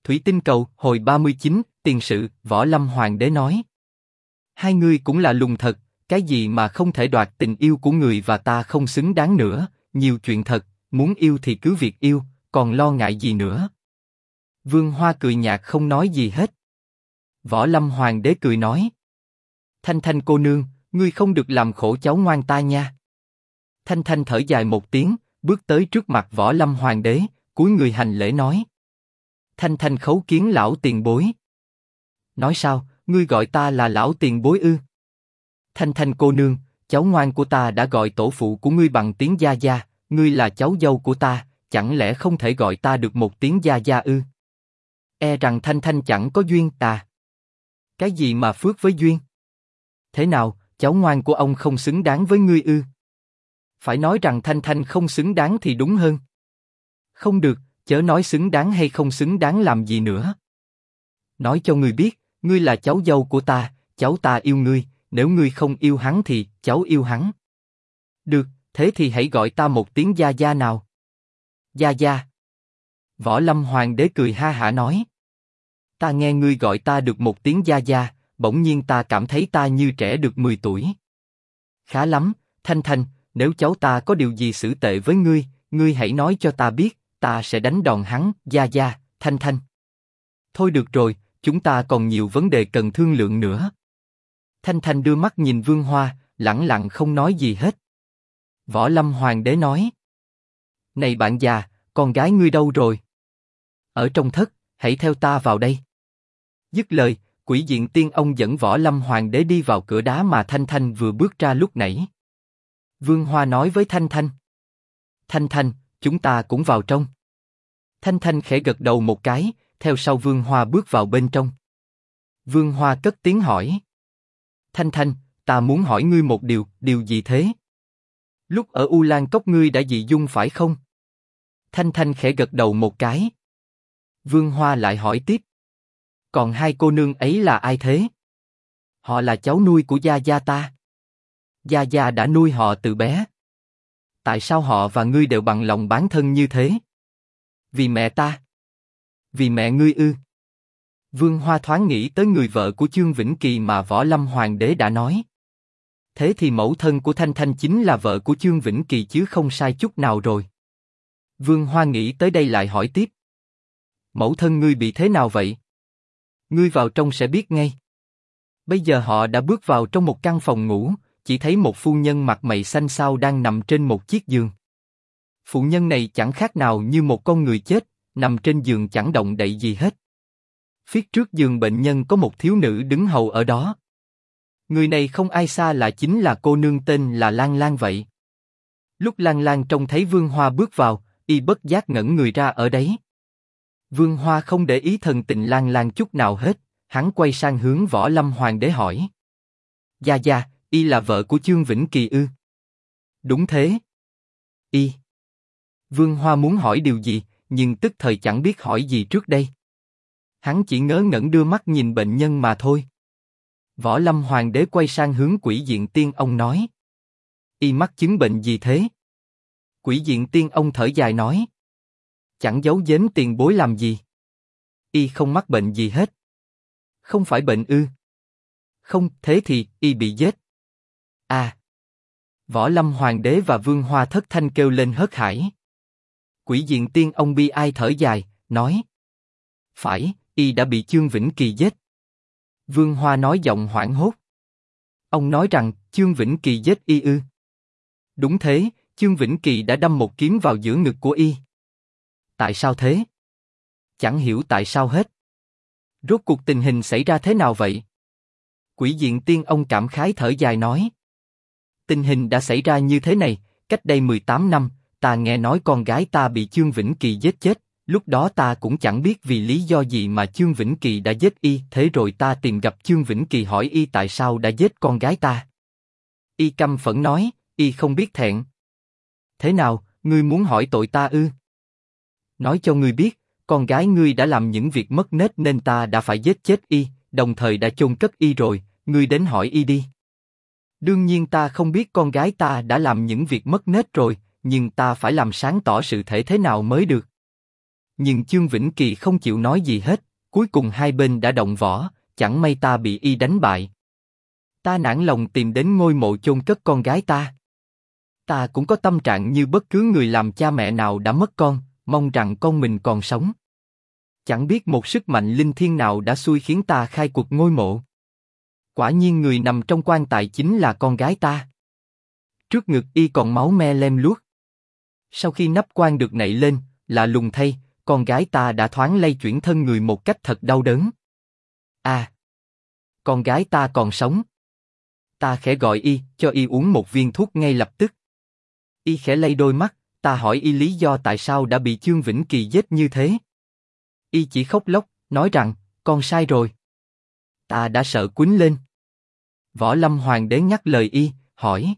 Thủy Tinh Cầu, hồi 39, tiền sự, Võ Lâm Hoàng đế nói. Hai ngươi cũng là lùng thật, cái gì mà không thể đoạt tình yêu của người và ta không xứng đáng nữa, nhiều chuyện thật, muốn yêu thì cứ việc yêu, còn lo ngại gì nữa. Vương Hoa cười nhạt không nói gì hết. Võ Lâm Hoàng đế cười nói. Thanh Thanh cô nương, ngươi không được làm khổ cháu ngoan ta nha. Thanh Thanh thở dài một tiếng, bước tới trước mặt Võ Lâm Hoàng đế, cúi người hành lễ nói. Thanh Thanh khấu kiến lão tiền bối. Nói sao, ngươi gọi ta là lão tiền bối ư? Thanh Thanh cô nương, cháu ngoan của ta đã gọi tổ phụ của ngươi bằng tiếng gia gia, ngươi là cháu dâu của ta, chẳng lẽ không thể gọi ta được một tiếng gia gia ư? E rằng Thanh Thanh chẳng có duyên ta. Cái gì mà phước với duyên? Thế nào, cháu ngoan của ông không xứng đáng với ngươi ư? Phải nói rằng Thanh Thanh không xứng đáng thì đúng hơn. Không được, chớ nói xứng đáng hay không xứng đáng làm gì nữa. Nói cho ngươi biết, ngươi là cháu dâu của ta, cháu ta yêu ngươi, nếu ngươi không yêu hắn thì cháu yêu hắn. Được, thế thì hãy gọi ta một tiếng gia gia nào. Gia gia. Võ Lâm Hoàng đế cười ha hả nói. Ta nghe ngươi gọi ta được một tiếng gia gia, bỗng nhiên ta cảm thấy ta như trẻ được 10 tuổi. Khá lắm, Thanh Thanh, nếu cháu ta có điều gì xử tệ với ngươi, ngươi hãy nói cho ta biết, ta sẽ đánh đòn hắn, gia gia, Thanh Thanh. Thôi được rồi, chúng ta còn nhiều vấn đề cần thương lượng nữa. Thanh Thanh đưa mắt nhìn Vương Hoa, lẳng lặng không nói gì hết. Võ Lâm Hoàng đế nói. Này bạn già, con gái ngươi đâu rồi? Ở trong thất, hãy theo ta vào đây. Dứt lời, Quỷ Diện Tiên ông dẫn Võ Lâm Hoàng đế đi vào cửa đá mà Thanh Thanh vừa bước ra lúc nãy. Vương Hoa nói với Thanh Thanh. Thanh Thanh, chúng ta cũng vào trong. Thanh Thanh khẽ gật đầu một cái, theo sau Vương Hoa bước vào bên trong. Vương Hoa cất tiếng hỏi. Thanh Thanh, ta muốn hỏi ngươi một điều gì thế? Lúc ở U Lan Cốc ngươi đã dị dung phải không? Thanh Thanh khẽ gật đầu một cái. Vương Hoa lại hỏi tiếp. Còn hai cô nương ấy là ai thế? Họ là cháu nuôi của gia gia ta. Gia gia đã nuôi họ từ bé. Tại sao họ và ngươi đều bằng lòng bán thân như thế? Vì mẹ ta. Vì mẹ ngươi ư? Vương Hoa thoáng nghĩ tới người vợ của Chương Vĩnh Kỳ mà Võ Lâm Hoàng đế đã nói. Thế thì mẫu thân của Thanh Thanh chính là vợ của Chương Vĩnh Kỳ chứ không sai chút nào rồi. Vương Hoa nghĩ tới đây lại hỏi tiếp. Mẫu thân ngươi bị thế nào vậy? Ngươi vào trong sẽ biết ngay. Bây giờ họ đã bước vào trong một căn phòng ngủ, chỉ thấy một phu nhân mặt mày xanh xao đang nằm trên một chiếc giường. Phụ nhân này chẳng khác nào như một con người chết, nằm trên giường chẳng động đậy gì hết. Phía trước giường bệnh nhân có một thiếu nữ đứng hầu ở đó. Người này không ai xa lạ chính là cô nương tên là Lan Lan vậy. Lúc Lan Lan trông thấy Vương Hoa bước vào, y bất giác ngẩn người ra ở đấy. Vương Hoa không để ý thần tình Lan Lan chút nào hết, hắn quay sang hướng Võ Lâm Hoàng đế hỏi. Gia gia, y là vợ của Chương Vĩnh Kỳ ư? Đúng thế. Y. Vương Hoa muốn hỏi điều gì, nhưng tức thời chẳng biết hỏi gì trước đây. Hắn chỉ ngớ ngẩn đưa mắt nhìn bệnh nhân mà thôi. Võ Lâm Hoàng đế quay sang hướng Quỷ Diện Tiên ông nói. Y mắc chứng bệnh gì thế? Quỷ Diện Tiên ông thở dài nói. Chẳng giấu giếm tiền bối làm gì. Y không mắc bệnh gì hết. Không phải bệnh ư? Không, thế thì y bị giết. À. Võ Lâm Hoàng đế và Vương Hoa thất thanh kêu lên hớt hải. Quỷ Diện Tiên ông bi ai thở dài, nói. Phải, y đã bị Chương Vĩnh Kỳ giết. Vương Hoa nói giọng hoảng hốt. Ông nói rằng Chương Vĩnh Kỳ giết y ư? Đúng thế, Chương Vĩnh Kỳ đã đâm một kiếm vào giữa ngực của y. Tại sao thế? Chẳng hiểu tại sao hết. Rốt cuộc tình hình xảy ra thế nào vậy? Quỷ Diện Tiên ông cảm khái thở dài nói. Tình hình đã xảy ra như thế này, cách đây 18 năm, ta nghe nói con gái ta bị Chương Vĩnh Kỳ giết chết, lúc đó ta cũng chẳng biết vì lý do gì mà Chương Vĩnh Kỳ đã giết y, thế rồi ta tìm gặp Chương Vĩnh Kỳ hỏi y tại sao đã giết con gái ta. Y căm phẫn nói, y không biết thẹn. Thế nào, ngươi muốn hỏi tội ta ư? Nói cho ngươi biết, con gái ngươi đã làm những việc mất nết nên ta đã phải giết chết y, đồng thời đã chôn cất y rồi, ngươi đến hỏi y đi. Đương nhiên ta không biết con gái ta đã làm những việc mất nết rồi, nhưng ta phải làm sáng tỏ sự thể thế nào mới được. Nhưng Chương Vĩnh Kỳ không chịu nói gì hết, cuối cùng hai bên đã động võ, chẳng may ta bị y đánh bại. Ta nản lòng tìm đến ngôi mộ chôn cất con gái ta. Ta cũng có tâm trạng như bất cứ người làm cha mẹ nào đã mất con, mong rằng con mình còn sống. Chẳng biết một sức mạnh linh thiêng nào đã xui khiến ta khai cuộc ngôi mộ. Quả nhiên người nằm trong quan tài chính là con gái ta. Trước ngực y còn máu me lem luốc. Sau khi nắp quan được nạy lên, lạ lùng thay, con gái ta đã thoáng lay chuyển thân người một cách thật đau đớn. À! Con gái ta còn sống. Ta khẽ gọi y, cho y uống một viên thuốc ngay lập tức. Y khẽ lay đôi mắt, ta hỏi y lý do tại sao đã bị Chương Vĩnh Kỳ giết như thế. Y chỉ khóc lóc, nói rằng, con sai rồi. Ta đã sợ quýnh lên. Võ Lâm Hoàng đế nhắc lời y, hỏi.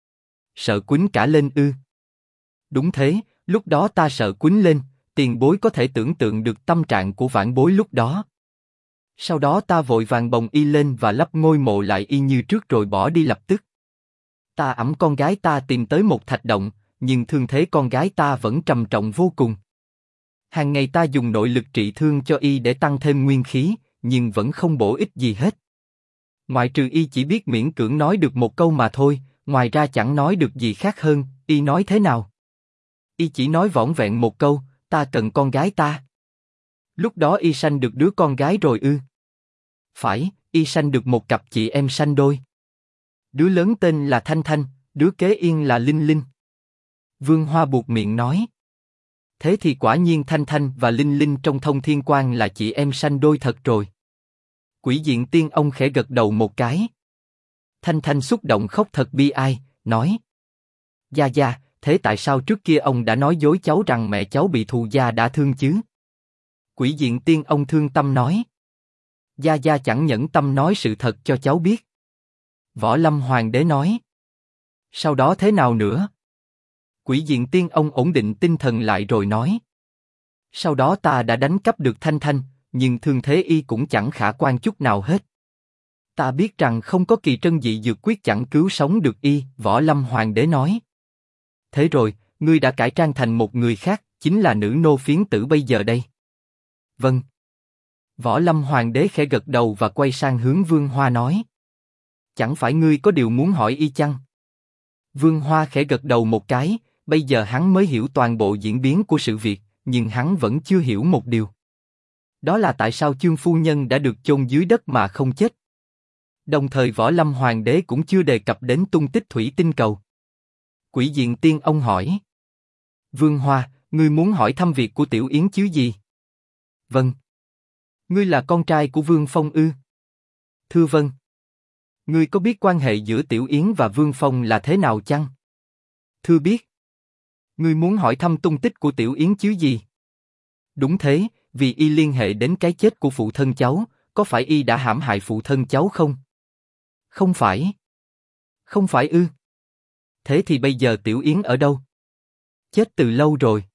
Sợ quýnh cả lên ư? Đúng thế, lúc đó ta sợ quýnh lên, tiền bối có thể tưởng tượng được tâm trạng của vãn bối lúc đó. Sau đó ta vội vàng bồng y lên và lấp ngôi mộ lại y như trước rồi bỏ đi lập tức. Ta ẵm con gái ta tìm tới một thạch động, nhưng thương thế con gái ta vẫn trầm trọng vô cùng. Hàng ngày ta dùng nội lực trị thương cho y để tăng thêm nguyên khí, nhưng vẫn không bổ ích gì hết. Ngoại trừ y chỉ biết miễn cưỡng nói được một câu mà thôi, ngoài ra chẳng nói được gì khác hơn. Y nói thế nào? Y chỉ nói vỏn vẹn một câu, ta cần con gái ta. Lúc đó y sanh được đứa con gái rồi ư? Phải, y sanh được một cặp chị em sanh đôi. Đứa lớn tên là Thanh Thanh, đứa kế yên là Linh Linh. Vương Hoa buột miệng nói. Thế thì quả nhiên Thanh Thanh và Linh Linh trong Thông Thiên Quan là chị em sanh đôi thật rồi. Quỷ Diện Tiên ông khẽ gật đầu một cái. Thanh Thanh xúc động khóc thật bi ai, nói. Gia Gia, thế tại sao trước kia ông đã nói dối cháu rằng mẹ cháu bị thù gia đã thương chứ? Quỷ Diện Tiên ông thương tâm nói. Gia Gia chẳng nhẫn tâm nói sự thật cho cháu biết. Võ Lâm Hoàng đế nói. Sau đó thế nào nữa? Quỷ Diện Tiên ông ổn định tinh thần lại rồi nói. Sau đó ta đã đánh cắp được Thanh Thanh, nhưng thương thế y cũng chẳng khả quan chút nào hết. Ta biết rằng không có kỳ trân dị dược quyết chẳng cứu sống được y, Võ Lâm Hoàng đế nói. Thế rồi, ngươi đã cải trang thành một người khác, chính là nữ nô phiến tử bây giờ đây. Vâng. Võ Lâm Hoàng đế khẽ gật đầu và quay sang hướng Vương Hoa nói. Chẳng phải ngươi có điều muốn hỏi y chăng? Vương Hoa khẽ gật đầu một cái, bây giờ hắn mới hiểu toàn bộ diễn biến của sự việc, nhưng hắn vẫn chưa hiểu một điều. Đó là tại sao Chương phu nhân đã được chôn dưới đất mà không chết. Đồng thời Võ Lâm Hoàng đế cũng chưa đề cập đến tung tích thủy tinh cầu. Quỷ Diện Tiên ông hỏi. Vương Hoa, ngươi muốn hỏi thăm việc của Tiểu Yến chứ gì? Vâng. Ngươi là con trai của Vương Phong ư? Thưa vâng. Ngươi có biết quan hệ giữa Tiểu Yến và Vương Phong là thế nào chăng? Thưa biết. Ngươi muốn hỏi thăm tung tích của Tiểu Yến chứ gì? Đúng thế, vì y liên hệ đến cái chết của phụ thân cháu, có phải y đã hãm hại phụ thân cháu không? Không phải. Không phải ư? Thế thì bây giờ Tiểu Yến ở đâu? Chết từ lâu rồi.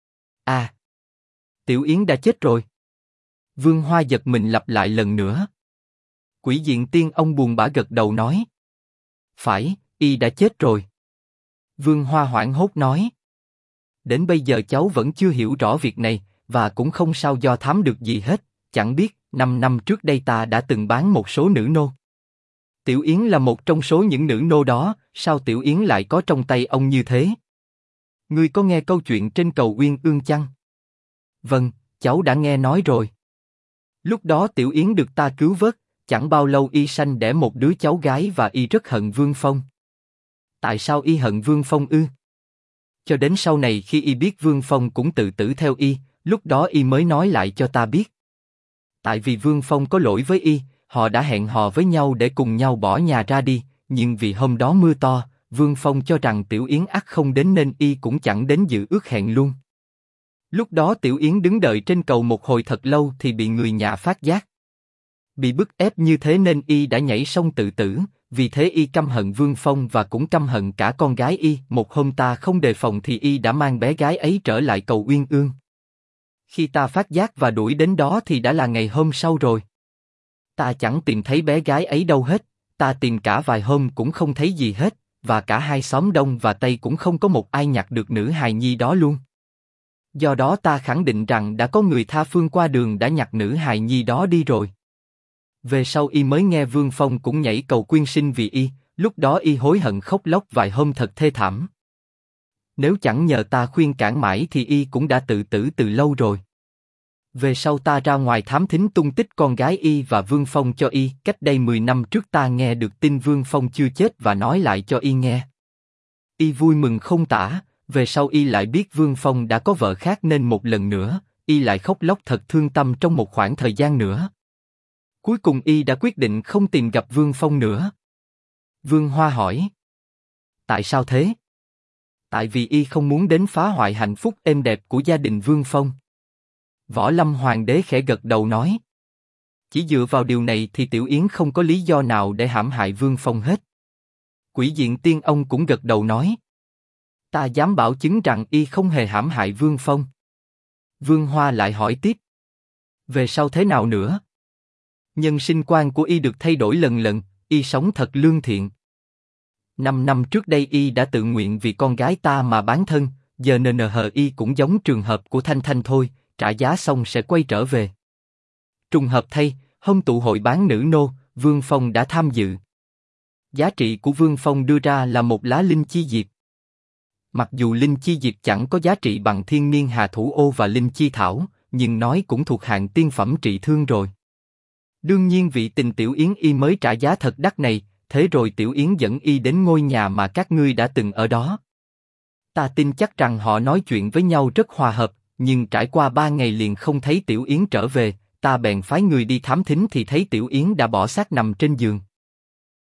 À. Tiểu Yến đã chết rồi. Vương Hoa giật mình lặp lại lần nữa. Quỷ Diện Tiên ông buồn bã gật đầu nói. Phải, y đã chết rồi. Vương Hoa hoảng hốt nói. Đến bây giờ cháu vẫn chưa hiểu rõ việc này, và cũng không sao do thám được gì hết, chẳng biết, 5 năm trước đây ta đã từng bán một số nữ nô. Tiểu Yến là một trong số những nữ nô đó, sao Tiểu Yến lại có trong tay ông như thế? Ngươi có nghe câu chuyện trên cầu Uyên Ương chăng? Vâng, cháu đã nghe nói rồi. Lúc đó Tiểu Yến được ta cứu vớt, chẳng bao lâu y sanh đẻ một đứa cháu gái và y rất hận Vương Phong. Tại sao y hận Vương Phong ư? Cho đến sau này khi y biết Vương Phong cũng tự tử theo y, lúc đó y mới nói lại cho ta biết. Tại vì Vương Phong có lỗi với y, họ đã hẹn hò với nhau để cùng nhau bỏ nhà ra đi, nhưng vì hôm đó mưa to, Vương Phong cho rằng Tiểu Yến ắt không đến nên y cũng chẳng đến dự ước hẹn luôn. Lúc đó Tiểu Yến đứng đợi trên cầu một hồi thật lâu thì bị người nhà phát giác. Bị bức ép như thế nên y đã nhảy sông tự tử, vì thế y căm hận Vương Phong và cũng căm hận cả con gái y. Một hôm ta không đề phòng thì y đã mang bé gái ấy trở lại cầu Uyên Ương. Khi ta phát giác và đuổi đến đó thì đã là ngày hôm sau rồi. Ta chẳng tìm thấy bé gái ấy đâu hết, ta tìm cả vài hôm cũng không thấy gì hết, và cả hai xóm Đông và Tây cũng không có một ai nhặt được nữ hài nhi đó luôn. Do đó ta khẳng định rằng đã có người tha phương qua đường đã nhặt nữ hài nhi đó đi rồi. Về sau y mới nghe Vương Phong cũng nhảy cầu quyên sinh vì y, lúc đó y hối hận khóc lóc vài hôm thật thê thảm. Nếu chẳng nhờ ta khuyên cản mãi thì y cũng đã tự tử từ lâu rồi. Về sau ta ra ngoài thám thính tung tích con gái y và Vương Phong cho y, cách đây 10 năm trước ta nghe được tin Vương Phong chưa chết và nói lại cho y nghe. Y vui mừng không tả, về sau y lại biết Vương Phong đã có vợ khác nên một lần nữa, y lại khóc lóc thật thương tâm trong một khoảng thời gian nữa. Cuối cùng y đã quyết định không tìm gặp Vương Phong nữa. Vương Hoa hỏi. Tại sao thế? Tại vì y không muốn đến phá hoại hạnh phúc êm đẹp của gia đình Vương Phong. Võ Lâm Hoàng đế khẽ gật đầu nói. Chỉ dựa vào điều này thì Tiểu Yến không có lý do nào để hãm hại Vương Phong hết. Quỷ Diện Tiên Ông cũng gật đầu nói. Ta dám bảo chứng rằng y không hề hãm hại Vương Phong. Vương Hoa lại hỏi tiếp. Về sau thế nào nữa? Nhân sinh quan của y được thay đổi lần lần, y sống thật lương thiện. 5 năm trước đây y đã tự nguyện vì con gái ta mà bán thân, giờ y cũng giống trường hợp của Thanh Thanh thôi, trả giá xong sẽ quay trở về. Trùng hợp thay, hôm tụ hội bán nữ nô, Vương Phong đã tham dự. Giá trị của Vương Phong đưa ra là một lá linh chi diệp. Mặc dù linh chi diệp chẳng có giá trị bằng thiên niên hà thủ ô và linh chi thảo, nhưng nói cũng thuộc hạng tiên phẩm trị thương rồi. Đương nhiên vị tình Tiểu Yến y mới trả giá thật đắt này, thế rồi Tiểu Yến dẫn y đến ngôi nhà mà các ngươi đã từng ở đó. Ta tin chắc rằng họ nói chuyện với nhau rất hòa hợp, nhưng trải qua 3 ngày liền không thấy Tiểu Yến trở về, ta bèn phái người đi thám thính thì thấy Tiểu Yến đã bỏ xác nằm trên giường.